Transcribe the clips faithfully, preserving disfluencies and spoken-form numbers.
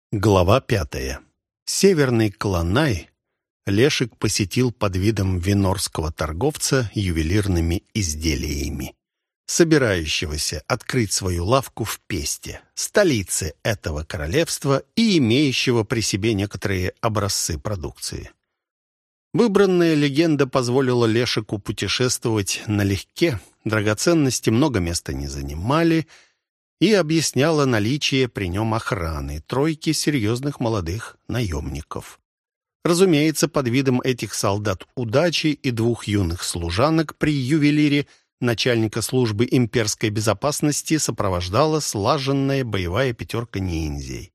Глава пятая. Северный Клонай Лешек посетил под видом венорского торговца ювелирными изделиями, собирающегося открыть свою лавку в Песте, столице этого королевства и имеющего при себе некоторые образцы продукции. Выбранная легенда позволила Лешеку путешествовать налегке, драгоценности много места не занимали, и объясняла наличие при нем охраны тройки серьезных молодых наемников. Разумеется, под видом этих солдат удачи и двух юных служанок при ювелире начальника службы имперской безопасности сопровождала слаженная боевая пятерка ниндзей.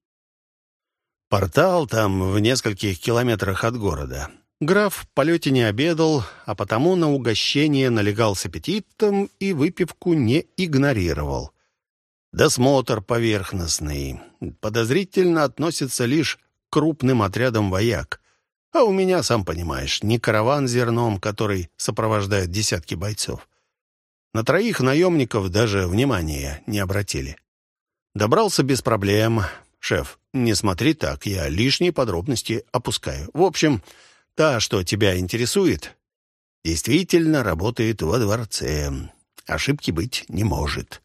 Портал там в нескольких километрах от города. Граф в полете не обедал, а потому на угощение налегал с аппетитом и выпивку не игнорировал. Досмотр поверхностный. Подозрительно относится лишь к крупным отрядам вояк. А у меня, сам понимаешь, не караван с зерном, который сопровождает десятки бойцов. На троих наемников даже внимания не обратили. Добрался без проблем. Шеф, не смотри так, я лишние подробности опускаю. В общем, та, что тебя интересует, действительно работает во дворце. Ошибки быть не может.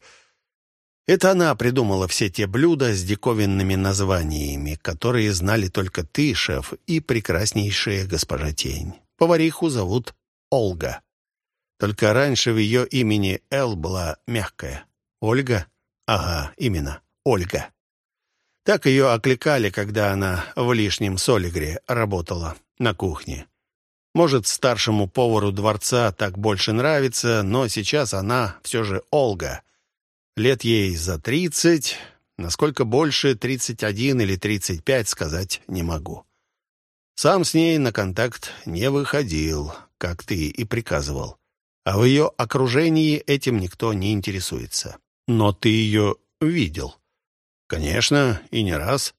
Это она придумала все те блюда с диковинными названиями, которые знали только ты, шеф, и прекраснейшая госпожа Тень. Повариху зовут Ольга. Только раньше в ее имени «Л» была мягкая. Ольга? Ага, именно, Ольга. Так ее окликали, когда она в лишнем Солигре работала на кухне. Может, старшему повару дворца так больше нравится, но сейчас она все же Ольга. Лет ей за тридцать, насколько больше, тридцать один или тридцать пять, сказать не могу. Сам с ней на контакт не выходил, как ты и приказывал. А в ее окружении этим никто не интересуется. Но ты ее видел. Конечно, и не раз.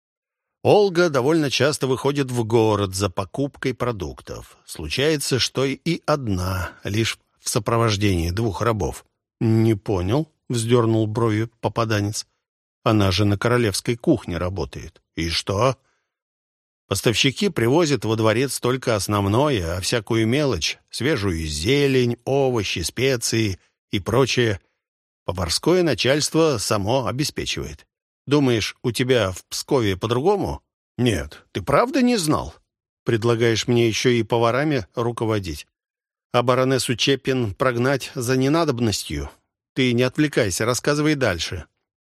Ольга довольно часто выходит в город за покупкой продуктов. Случается, что и одна, лишь в сопровождении двух рабов. Не понял? — вздернул брови попаданец. «Она же на королевской кухне работает. И что?» «Поставщики привозят во дворец только основное, а всякую мелочь, свежую зелень, овощи, специи и прочее, поварское начальство само обеспечивает. Думаешь, у тебя в Пскове по-другому? Нет, ты правда не знал? Предлагаешь мне еще и поварами руководить? А баронессу Чеппин прогнать за ненадобностью?» Ты не отвлекайся, рассказывай дальше.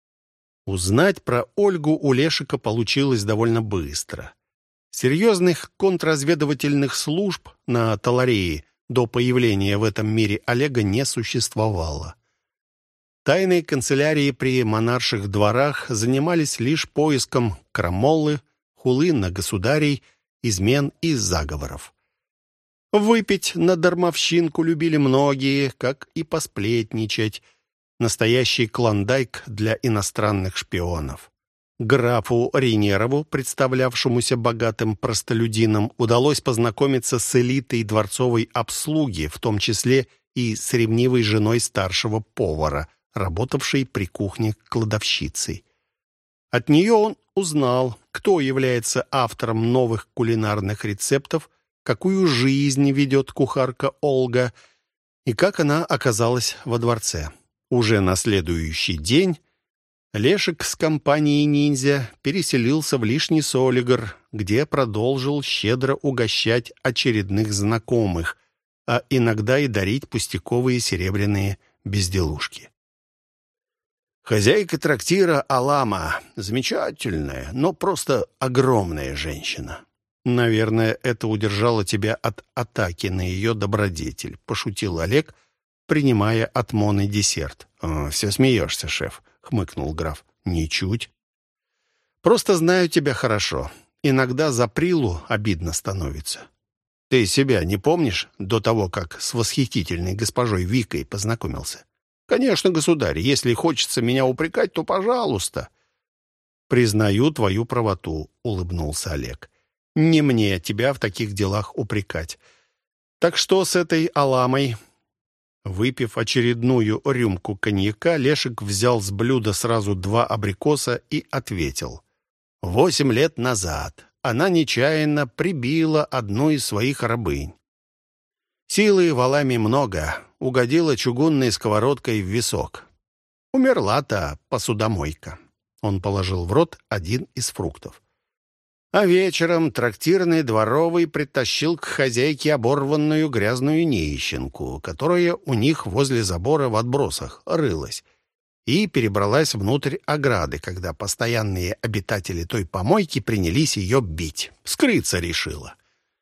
Узнать про Ольгу у Лешека получилось довольно быстро. Серьезных контрразведывательных служб на Таларее до появления в этом мире Олега не существовало. Тайные канцелярии при монарших дворах занимались лишь поиском крамолы, хулы на государей, измен и заговоров. Выпить на дармовщинку любили многие, как и посплетничать. Настоящий клондайк для иностранных шпионов. Графу Рейнерову, представлявшемуся богатым простолюдином, удалось познакомиться с элитой дворцовой обслуги, в том числе и с ревнивой женой старшего повара, работавшей при кухне кладовщицей. От нее он узнал, кто является автором новых кулинарных рецептов, какую жизнь ведет кухарка Ольга и как она оказалась во дворце. Уже на следующий день Лешек с компанией ниндзя переселился в лишний Солигр, где продолжил щедро угощать очередных знакомых, а иногда и дарить пустяковые серебряные безделушки. Хозяйка трактира Алама замечательная, но просто огромная женщина. «Наверное, это удержало тебя от атаки на ее добродетель», — пошутил Олег, принимая от Моны десерт. «Все смеешься, шеф», — хмыкнул граф. «Ничуть. Просто знаю тебя хорошо. Иногда за Прилу обидно становится. Ты себя не помнишь до того, как с восхитительной госпожой Викой познакомился? Конечно, государь, если хочется меня упрекать, то пожалуйста». «Признаю твою правоту», — улыбнулся Олег. «Не мне тебя в таких делах упрекать. Так что с этой Аламой?» Выпив очередную рюмку коньяка, Лешек взял с блюда сразу два абрикоса и ответил. Восемь лет назад она нечаянно прибила одну из своих рабынь. Силы валами много, угодила чугунной сковородкой в висок. Умерла та посудомойка. Он положил в рот один из фруктов. А вечером трактирный дворовый притащил к хозяйке оборванную грязную нищенку, которая у них возле забора в отбросах рылась, и перебралась внутрь ограды, когда постоянные обитатели той помойки принялись ее бить. Скрыться решила.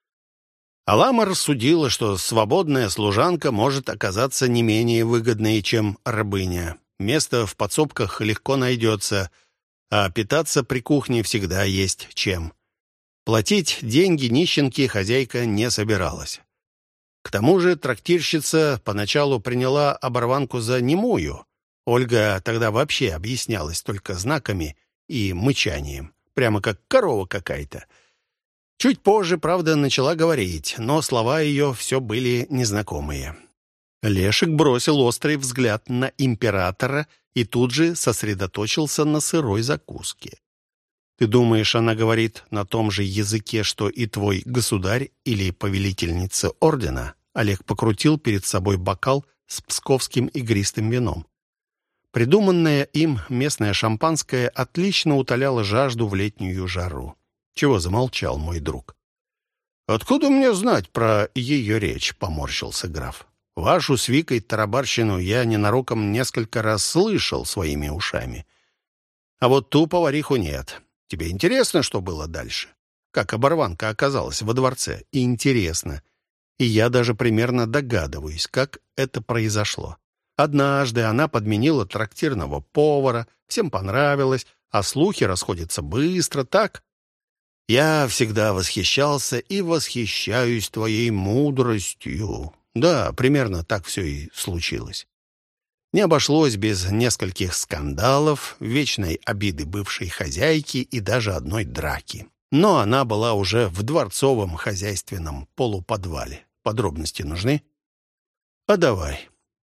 Алама рассудила, что свободная служанка может оказаться не менее выгодной, чем рабыня. Место в подсобках легко найдется, а питаться при кухне всегда есть чем. Платить деньги нищенке хозяйка не собиралась. К тому же трактирщица поначалу приняла оборванку за немую. Ольга тогда вообще объяснялась только знаками и мычанием, прямо как корова какая-то. Чуть позже, правда, начала говорить, но слова ее все были незнакомые. Лешек бросил острый взгляд на императора и тут же сосредоточился на сырой закуске. «Ты думаешь, она говорит на том же языке, что и твой государь или повелительница ордена?» Олег покрутил перед собой бокал с псковским игристым вином. Придуманное им местное шампанское отлично утоляло жажду в летнюю жару. «Чего замолчал мой друг?» «Откуда мне знать про ее речь?» — поморщился граф. «Вашу с Викой тарабарщину я ненароком несколько раз слышал своими ушами. А вот ту повариху нет. Тебе интересно, что было дальше? Как оборванка оказалась во дворце? Интересно. И я даже примерно догадываюсь, как это произошло. Однажды она подменила трактирного повара, всем понравилось, а слухи расходятся быстро, так? Я всегда восхищался и восхищаюсь твоей мудростью. Да, примерно так все и случилось. Не обошлось без нескольких скандалов, вечной обиды бывшей хозяйки и даже одной драки. Но она была уже в дворцовом хозяйственном полуподвале. Подробности нужны? А давай.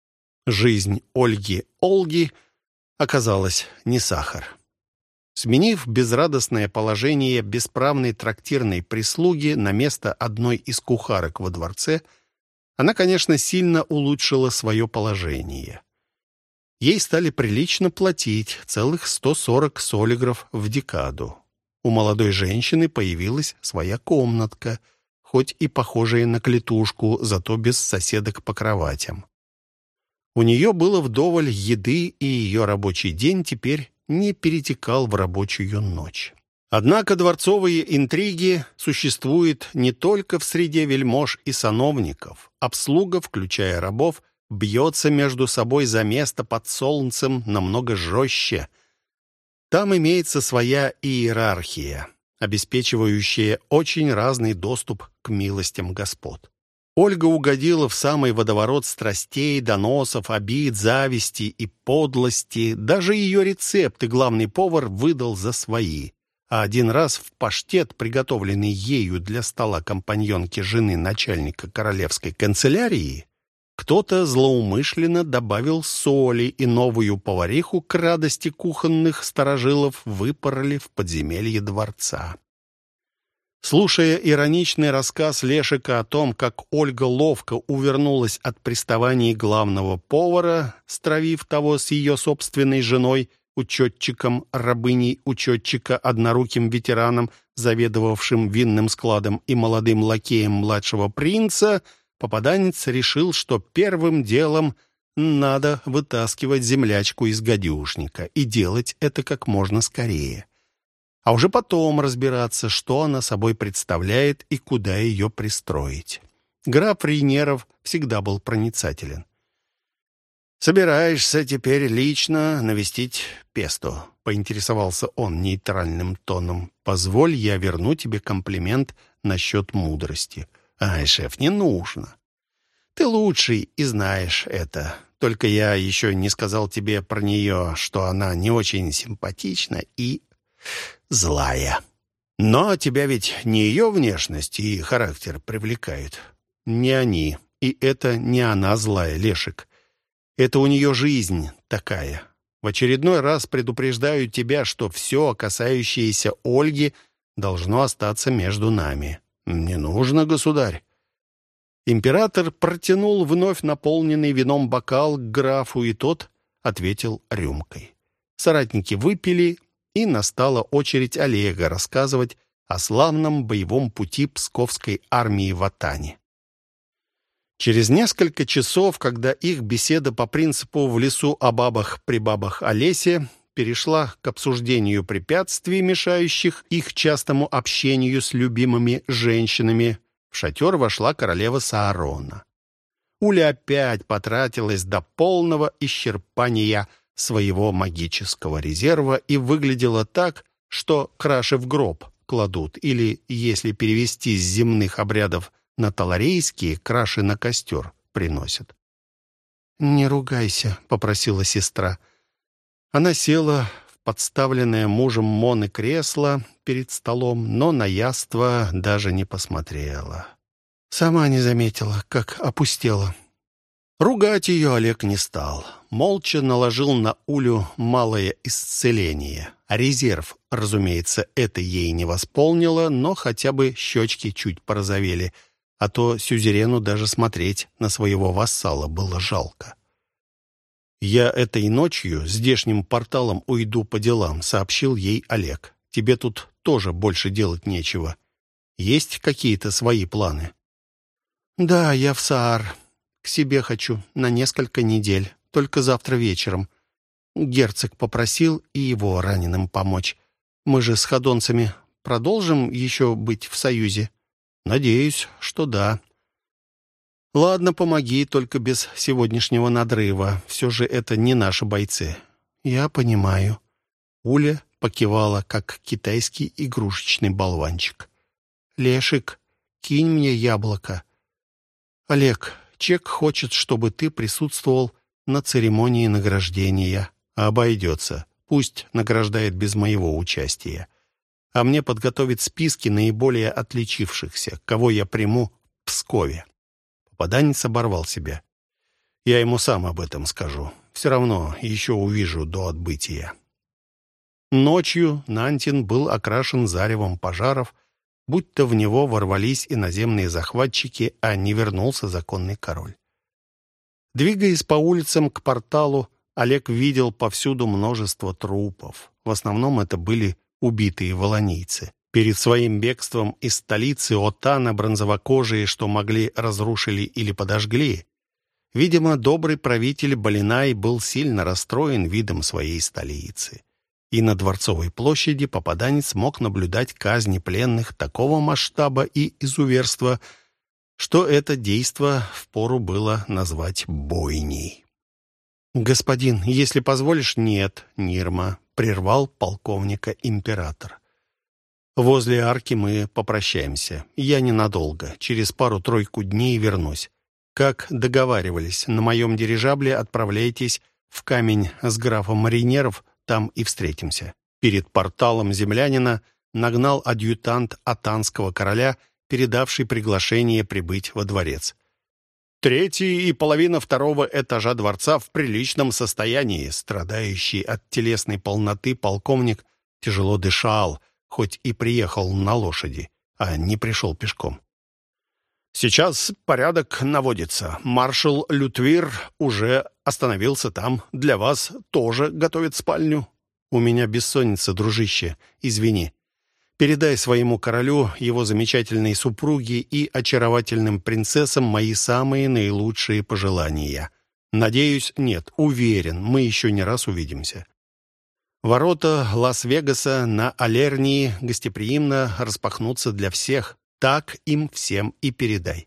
Жизнь Ольги Олги оказалась не сахар. Сменив безрадостное положение бесправной трактирной прислуги на место одной из кухарок во дворце, она, конечно, сильно улучшила свое положение. Ей стали прилично платить, целых сто сорок солигров в декаду. У молодой женщины появилась своя комнатка, хоть и похожая на клетушку, зато без соседок по кроватям. У нее было вдоволь еды, и ее рабочий день теперь не перетекал в рабочую ночь. Однако дворцовые интриги существуют не только в среде вельмож и сановников. Обслуга, включая рабов, бьется между собой за место под солнцем намного жестче. Там имеется своя иерархия, обеспечивающая очень разный доступ к милостям господ. Ольга угодила в самый водоворот страстей, доносов, обид, зависти и подлости. Даже ее рецепты главный повар выдал за свои. А один раз в паштет, приготовленный ею для стола компаньонки жены начальника королевской канцелярии, кто-то злоумышленно добавил соли, и новую повариху к радости кухонных старожилов выпороли в подземелье дворца. Слушая ироничный рассказ Лешека о том, как Ольга ловко увернулась от приставаний главного повара, стравив того с ее собственной женой, учетчиком, рабыней учетчика, одноруким ветераном, заведовавшим винным складом, и молодым лакеем младшего принца, попаданец решил, что первым делом надо вытаскивать землячку из гадюшника и делать это как можно скорее. А уже потом разбираться, что она собой представляет и куда ее пристроить. Граф Рейнеров всегда был проницателен. «Собираешься теперь лично навестить Песто?» — поинтересовался он нейтральным тоном. «Позволь, я верну тебе комплимент насчет мудрости». «Ай, шеф, не нужно. Ты лучший и знаешь это. Только я еще не сказал тебе про нее, что она не очень симпатична и злая. Но тебя ведь не ее внешность и характер привлекают. Не они. И это не она злая, Лешек. Это у нее жизнь такая. В очередной раз предупреждаю тебя, что все, касающееся Ольги, должно остаться между нами». «Не нужно, государь». Император протянул вновь наполненный вином бокал к графу, и тот ответил рюмкой. Соратники выпили, и настала очередь Олега рассказывать о славном боевом пути псковской армии в Атане. Через несколько часов, когда их беседа по принципу «в лесу о бабах при бабах о лесе» перешла к обсуждению препятствий, мешающих их частому общению с любимыми женщинами, в шатер вошла королева Саарона. Уля опять потратилась до полного исчерпания своего магического резерва и выглядела так, что краши в гроб кладут, или, если перевести с земных обрядов на таларейские, краши на костер приносят. «Не ругайся», — попросила сестра. Она села в подставленное мужем Моны кресло перед столом, но на яство даже не посмотрела. Сама не заметила, как опустела. Ругать ее Олег не стал. Молча наложил на Улю малое исцеление. А резерв, разумеется, это ей не восполнило, но хотя бы щечки чуть порозовели, а то сюзерену даже смотреть на своего вассала было жалко. «Я этой ночью здешним порталом уйду по делам», — сообщил ей Олег. «Тебе тут тоже больше делать нечего. Есть какие-то свои планы?» «Да, я в Саар. К себе хочу на несколько недель. Только завтра вечером. Герцог попросил и его раненым помочь. Мы же с ходонцами продолжим еще быть в союзе?» «Надеюсь, что да». «Ладно, помоги, только без сегодняшнего надрыва. Все же это не наши бойцы». «Я понимаю». Уля покивала, как китайский игрушечный болванчик. «Лешик, кинь мне яблоко». «Олег, Чек хочет, чтобы ты присутствовал на церемонии награждения». «Обойдется. Пусть награждает без моего участия. А мне подготовит списки наиболее отличившихся, кого я приму в Пскове». Попаданец оборвал себя. «Я ему сам об этом скажу. Все равно еще увижу до отбытия». Ночью Нантин был окрашен заревом пожаров, будто в него ворвались иноземные захватчики, а не вернулся законный король. Двигаясь по улицам к порталу, Олег видел повсюду множество трупов. В основном это были убитые волонийцы. Перед своим бегством из столицы Отана бронзовокожие, что могли, разрушили или подожгли. Видимо, добрый правитель Балинай был сильно расстроен видом своей столицы. И на Дворцовой площади попаданец мог наблюдать казни пленных такого масштаба и изуверства, что это действо впору было назвать бойней. «Господин, если позволишь...» «Нет, Нирма», — прервал полковника император. «Возле арки мы попрощаемся. Я ненадолго. Через пару-тройку дней вернусь. Как договаривались, на моем дирижабле отправляйтесь в камень с графом Маринеров, там и встретимся». Перед порталом землянина нагнал адъютант атанского короля, передавший приглашение прибыть во дворец. «Третий и половина второго этажа дворца в приличном состоянии». Страдающий от телесной полноты полковник тяжело дышал, хоть и приехал на лошади, а не пришел пешком. «Сейчас порядок наводится. Маршал Лютвир уже остановился там. Для вас тоже готовит спальню». «У меня бессонница, дружище. Извини. Передай своему королю, его замечательной супруге и очаровательным принцессам мои самые наилучшие пожелания. Надеюсь, нет, уверен, мы еще не раз увидимся». Ворота Лас-Вегаса на Алернии гостеприимно распахнутся для всех. Так им всем и передай.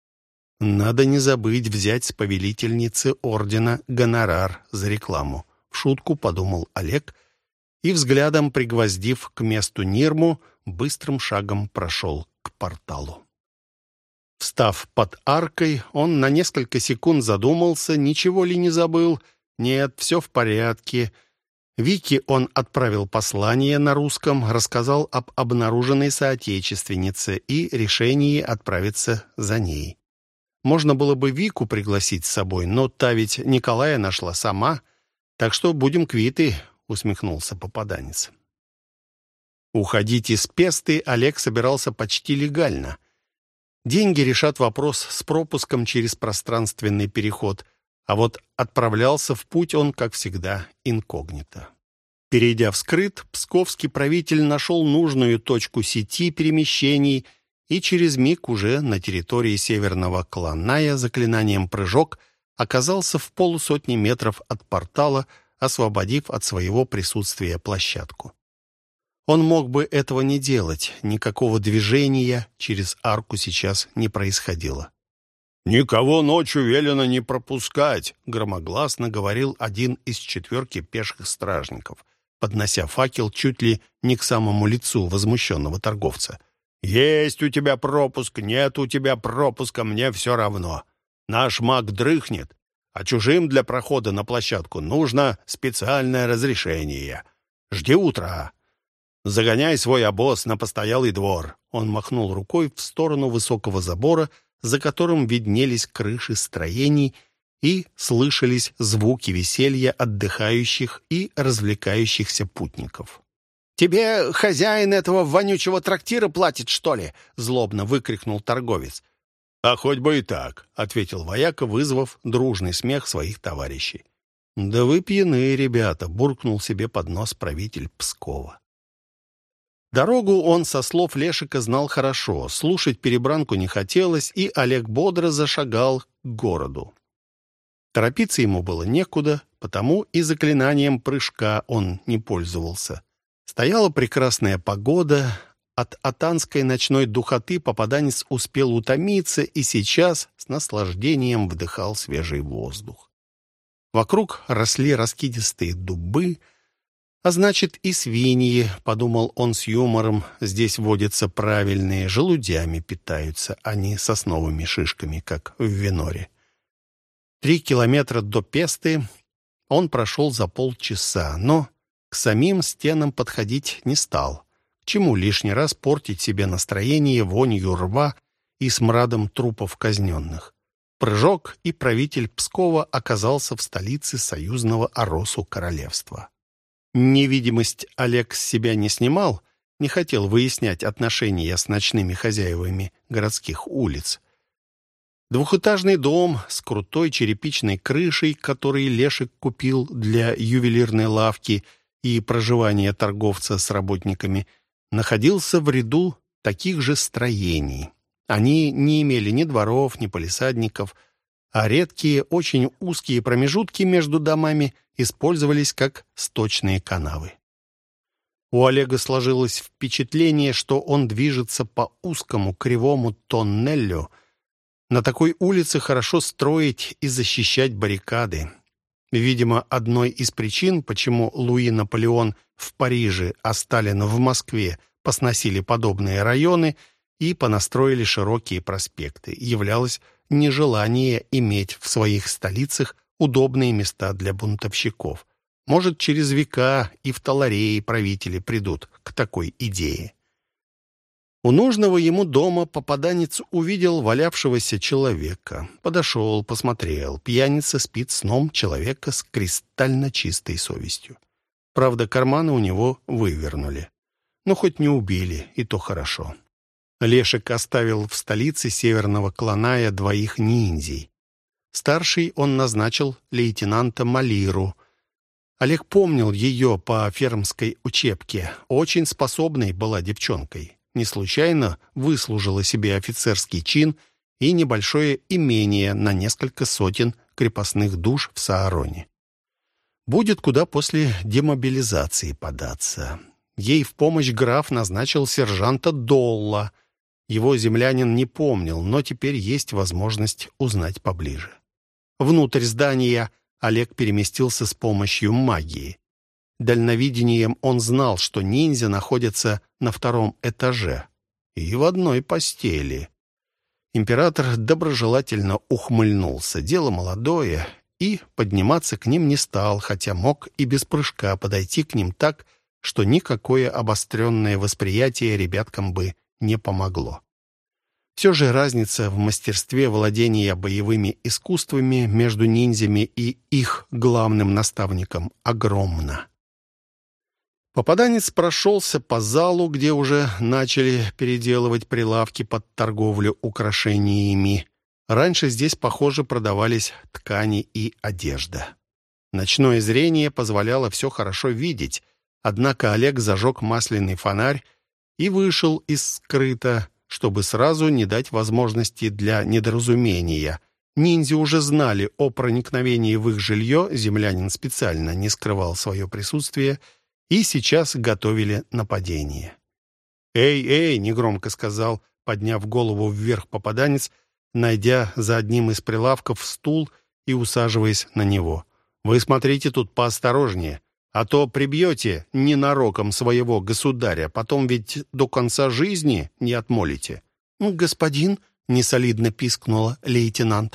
Надо не забыть взять с повелительницы ордена гонорар за рекламу. В шутку подумал Олег и, взглядом пригвоздив к месту Нирму, быстрым шагом прошел к порталу. Встав под аркой, он на несколько секунд задумался, ничего ли не забыл. Нет, все в порядке. Вике он отправил послание на русском, рассказал об обнаруженной соотечественнице и решении отправиться за ней. Можно было бы Вику пригласить с собой, но та ведь Николая нашла сама. Так что будем квиты, усмехнулся попаданец. Уходить из Песты Олег собирался почти легально. Деньги решат вопрос с пропуском через пространственный переход, а вот отправлялся в путь он, как всегда, инкогнито. Перейдя в скрыт, псковский правитель нашел нужную точку сети перемещений и через миг уже на территории Северного Кланая заклинанием «Прыжок» оказался в полусотни метров от портала, освободив от своего присутствия площадку. Он мог бы этого не делать, никакого движения через арку сейчас не происходило. «Никого ночью велено не пропускать», — громогласно говорил один из четверки пеших стражников, поднося факел чуть ли не к самому лицу возмущенного торговца. «Есть у тебя пропуск, нет у тебя пропуска, мне все равно. Наш маг дрыхнет, а чужим для прохода на площадку нужно специальное разрешение. Жди утра. Загоняй свой обоз на постоялый двор». Он махнул рукой в сторону высокого забора, за которым виднелись крыши строений и слышались звуки веселья отдыхающих и развлекающихся путников. «Тебе хозяин этого вонючего трактира платит, что ли?» — злобно выкрикнул торговец. «А хоть бы и так», — ответил вояка, вызвав дружный смех своих товарищей. «Да вы пьяные, ребята», — буркнул себе под нос правитель Пскова. Дорогу он, со слов Лешика, знал хорошо, слушать перебранку не хотелось, и Олег бодро зашагал к городу. Торопиться ему было некуда, потому и заклинанием прыжка он не пользовался. Стояла прекрасная погода, от атанской ночной духоты попаданец успел утомиться и сейчас с наслаждением вдыхал свежий воздух. Вокруг росли раскидистые дубы, а значит и свиньи, подумал он с юмором, здесь водятся правильные, желудями питаются, а не сосновыми шишками, как в Веноре. Три километра до Песты он прошел за полчаса, но к самим стенам подходить не стал. К чему лишний раз портить себе настроение вонью рва и смрадом трупов казненных? Прыжок, и правитель Пскова оказался в столице союзного Оросу королевства. Невидимость Олег с себя не снимал, не хотел выяснять отношения с ночными хозяевами городских улиц. Двухэтажный дом с крутой черепичной крышей, который Лешик купил для ювелирной лавки и проживания торговца с работниками, находился в ряду таких же строений. Они не имели ни дворов, ни палисадников, а редкие, очень узкие промежутки между домами использовались как сточные канавы. У Олега сложилось впечатление, что он движется по узкому кривому тоннелю. На такой улице хорошо строить и защищать баррикады. Видимо, одной из причин, почему Луи Наполеон в Париже, а Сталин в Москве посносили подобные районы и понастроили широкие проспекты, являлось нежелание иметь в своих столицах удобные места для бунтовщиков. Может, через века и в Таларее правители придут к такой идее. У нужного ему дома попаданец увидел валявшегося человека. Подошел, посмотрел. Пьяница спит сном человека с кристально чистой совестью. Правда, карманы у него вывернули. Но хоть не убили, и то хорошо. Лешик оставил в столице Северного Кланая двоих ниндзей. Старший он назначил лейтенанта Малиру. Олег помнил ее по фермской учебке. Очень способной была девчонкой. Не случайно выслужила себе офицерский чин и небольшое имение на несколько сотен крепостных душ в Саароне. Будет куда после демобилизации податься. Ей в помощь граф назначил сержанта Долла. Его землянин не помнил, но теперь есть возможность узнать поближе. Внутрь здания Олег переместился с помощью магии. Дальновидением он знал, что ниндзя находятся на втором этаже и в одной постели. Император доброжелательно ухмыльнулся. Дело молодое, и подниматься к ним не стал, хотя мог и без прыжка подойти к ним так, что никакое обостренное восприятие ребяткам бы не помогло. Все же разница в мастерстве владения боевыми искусствами между ниндзями и их главным наставником огромна. Попаданец прошелся по залу, где уже начали переделывать прилавки под торговлю украшениями. Раньше здесь, похоже, продавались ткани и одежда. Ночное зрение позволяло все хорошо видеть, однако Олег зажег масляный фонарь и вышел из скрыта, чтобы сразу не дать возможности для недоразумения. Ниндзя уже знали о проникновении в их жилье, землянин специально не скрывал свое присутствие, и сейчас готовили нападение. «Эй, эй!» — негромко сказал, подняв голову вверх попаданец, найдя за одним из прилавков стул и усаживаясь на него. «Вы смотрите тут поосторожнее, а то прибьете ненароком своего государя, потом ведь до конца жизни не отмолите». «Господин», — несолидно пискнула лейтенант.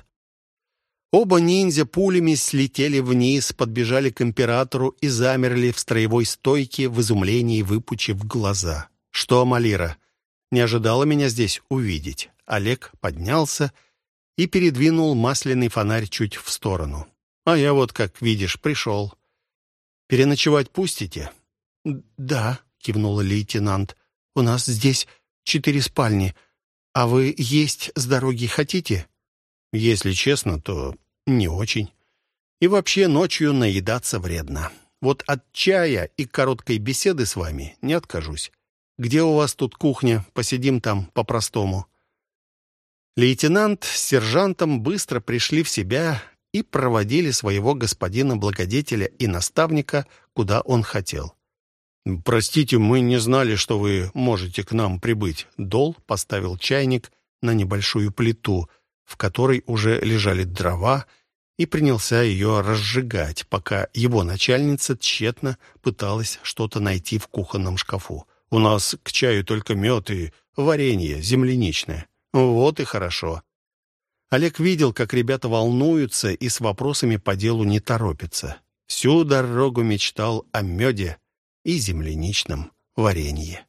Оба ниндзя пулями слетели вниз, подбежали к императору и замерли в строевой стойке в изумлении, выпучив глаза. «Что, Малира, не ожидала меня здесь увидеть?» Олег поднялся и передвинул масляный фонарь чуть в сторону. «А я вот, как видишь, пришел. Переночевать пустите?» «Да», — кивнула лейтенант. «У нас здесь четыре спальни. А вы есть с дороги хотите?» «Если честно, то не очень. И вообще ночью наедаться вредно. Вот от чая и короткой беседы с вами не откажусь. Где у вас тут кухня? Посидим там по-простому». Лейтенант с сержантом быстро пришли в себя и проводили своего господина-благодетеля и наставника, куда он хотел. «Простите, мы не знали, что вы можете к нам прибыть». Дол поставил чайник на небольшую плиту, в которой уже лежали дрова, и принялся ее разжигать, пока его начальница тщетно пыталась что-то найти в кухонном шкафу. «У нас к чаю только мед и варенье земляничное». «Вот и хорошо». Олег видел, как ребята волнуются и с вопросами по делу не торопятся. Всю дорогу мечтал о меде и земляничном варенье.